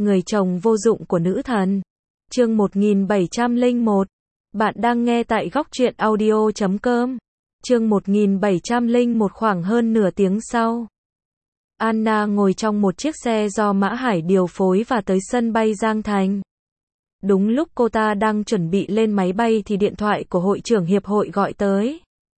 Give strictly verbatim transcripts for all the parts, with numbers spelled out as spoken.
Người chồng vô dụng của nữ thần. Chương một nghìn bảy trăm lẻ một. Bạn đang nghe tại góc truyện audio chấm com. Chương một nghìn bảy trăm lẻ một. Khoảng hơn nửa tiếng sau, Anna ngồi trong một chiếc xe do Mã Hải điều phối và tới sân bay Giang Thành. Đúng lúc cô ta đang chuẩn bị lên máy bay thì điện thoại của hội trưởng hiệp hội gọi tới.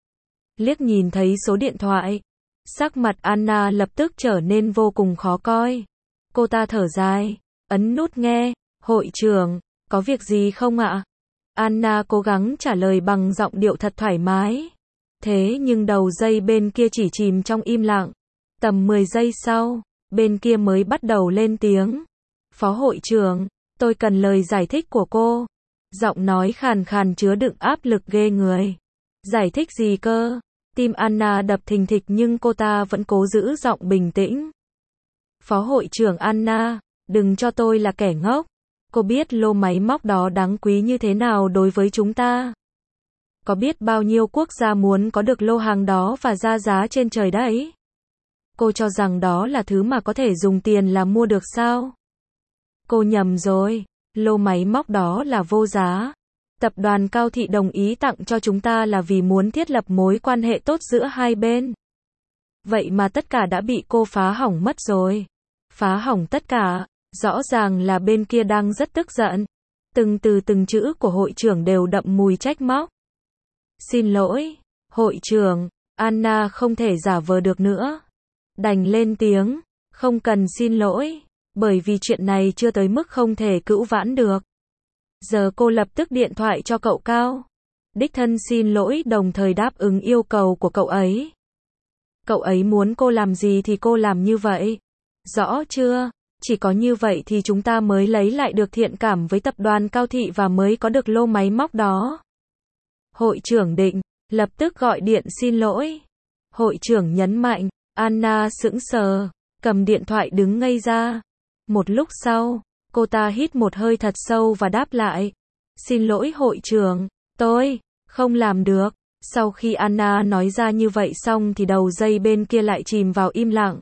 Liếc nhìn thấy số điện thoại, sắc mặt Anna lập tức trở nên vô cùng khó coi. Cô ta thở dài, ấn nút nghe. Hội trưởng, có việc gì không ạ? Anna cố gắng trả lời bằng giọng điệu thật thoải mái. Thế nhưng đầu dây bên kia chỉ chìm trong im lặng. Tầm mười giây sau, bên kia mới bắt đầu lên tiếng. Phó hội trưởng, tôi cần lời giải thích của cô. Giọng nói khàn khàn chứa đựng áp lực ghê người. Giải thích gì cơ? Tim Anna đập thình thịch nhưng cô ta vẫn cố giữ giọng bình tĩnh. Phó hội trưởng Anna, đừng cho tôi là kẻ ngốc. Cô biết lô máy móc đó đáng quý như thế nào đối với chúng ta? Có biết bao nhiêu quốc gia muốn có được lô hàng đó và ra giá trên trời đấy? Cô cho rằng đó là thứ mà có thể dùng tiền là mua được sao? Cô nhầm rồi, lô máy móc đó là vô giá. Tập đoàn Cao Thị đồng ý tặng cho chúng ta là vì muốn thiết lập mối quan hệ tốt giữa hai bên. Vậy mà tất cả đã bị cô phá hỏng mất rồi. Phá hỏng tất cả, rõ ràng là bên kia đang rất tức giận. Từng từ từng chữ của hội trưởng đều đậm mùi trách móc. Xin lỗi, hội trưởng, Anna không thể giả vờ được nữa. Đành lên tiếng, không cần xin lỗi, bởi vì chuyện này chưa tới mức không thể cữu vãn được. Giờ cô lập tức điện thoại cho cậu Cao. Đích thân xin lỗi đồng thời đáp ứng yêu cầu của cậu ấy. Cậu ấy muốn cô làm gì thì cô làm như vậy. Rõ chưa? Chỉ có như vậy thì chúng ta mới lấy lại được thiện cảm với tập đoàn Cao Thị và mới có được lô máy móc đó. Hội trưởng định, lập tức gọi điện xin lỗi. Hội trưởng nhấn mạnh, Anna sững sờ, cầm điện thoại đứng ngây ra. Một lúc sau, cô ta hít một hơi thật sâu và đáp lại. Xin lỗi hội trưởng, tôi không làm được. Sau khi Anna nói ra như vậy xong thì đầu dây bên kia lại chìm vào im lặng.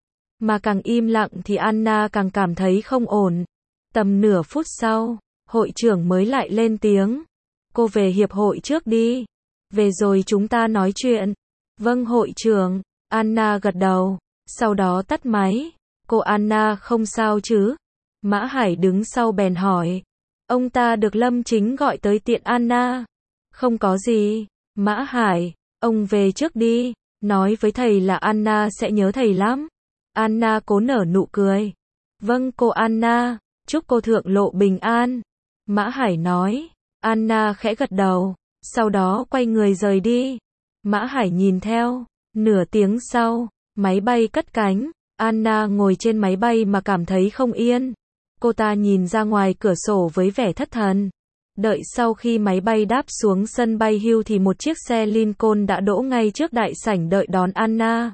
Mà càng im lặng thì Anna càng cảm thấy không ổn. Tầm nửa phút sau, hội trưởng mới lại lên tiếng. Cô về hiệp hội trước đi. Về rồi chúng ta nói chuyện. Vâng hội trưởng, Anna gật đầu. Sau đó tắt máy. Cô Anna không sao chứ? Mã Hải đứng sau bèn hỏi. Ông ta được Lâm Chính gọi tới tiện Anna. Không có gì. Mã Hải, ông về trước đi. Nói với thầy là Anna sẽ nhớ thầy lắm. Anna cố nở nụ cười. Vâng cô Anna, chúc cô thượng lộ bình an. Mã Hải nói. Anna khẽ gật đầu, sau đó quay người rời đi. Mã Hải nhìn theo. Nửa tiếng sau, máy bay cất cánh. Anna ngồi trên máy bay mà cảm thấy không yên. Cô ta nhìn ra ngoài cửa sổ với vẻ thất thần. Đợi sau khi máy bay đáp xuống sân bay Hill thì một chiếc xe Lincoln đã đỗ ngay trước đại sảnh đợi đón Anna.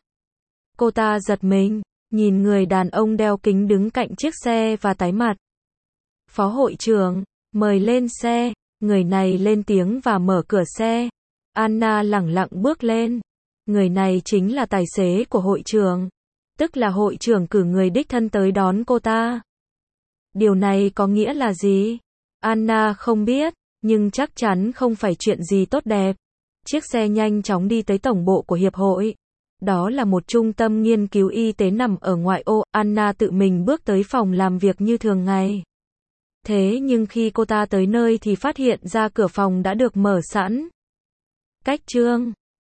Cô ta giật mình, nhìn người đàn ông đeo kính đứng cạnh chiếc xe và tái mặt. Phó hội trưởng, mời lên xe. Người này lên tiếng và mở cửa xe. Anna lẳng lặng bước lên. Người này chính là tài xế của hội trưởng. Tức là hội trưởng cử người đích thân tới đón cô ta. Điều này có nghĩa là gì? Anna không biết, nhưng chắc chắn không phải chuyện gì tốt đẹp. Chiếc xe nhanh chóng đi tới tổng bộ của hiệp hội. Đó là một trung tâm nghiên cứu y tế nằm ở ngoại ô. Anna tự mình bước tới phòng làm việc như thường ngày. Thế nhưng khi cô ta tới nơi thì phát hiện ra cửa phòng đã được mở sẵn. Cách chương